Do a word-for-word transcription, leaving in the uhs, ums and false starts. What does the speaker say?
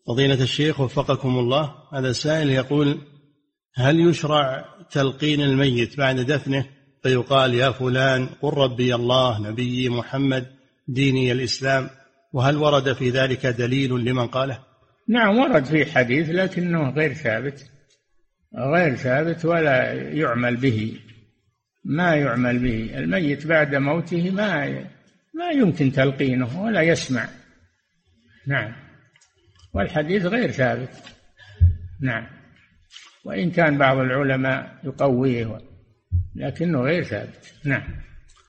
فضيلة الشيخ وفقكم الله، هذا سائل يقول: هل يشرع تلقين الميت بعد دفنه فيقال: يا فلان قل ربي الله نبي محمد ديني الإسلام؟ وهل ورد في ذلك دليل لمن قاله؟ نعم ورد في حديث لكنه غير ثابت، غير ثابت ولا يعمل به، ما يعمل به. الميت بعد موته ما ما يمكن تلقينه ولا يسمع. نعم، والحديث غير ثابت. نعم، وإن كان بعض العلماء يقويه لكنه غير ثابت. نعم.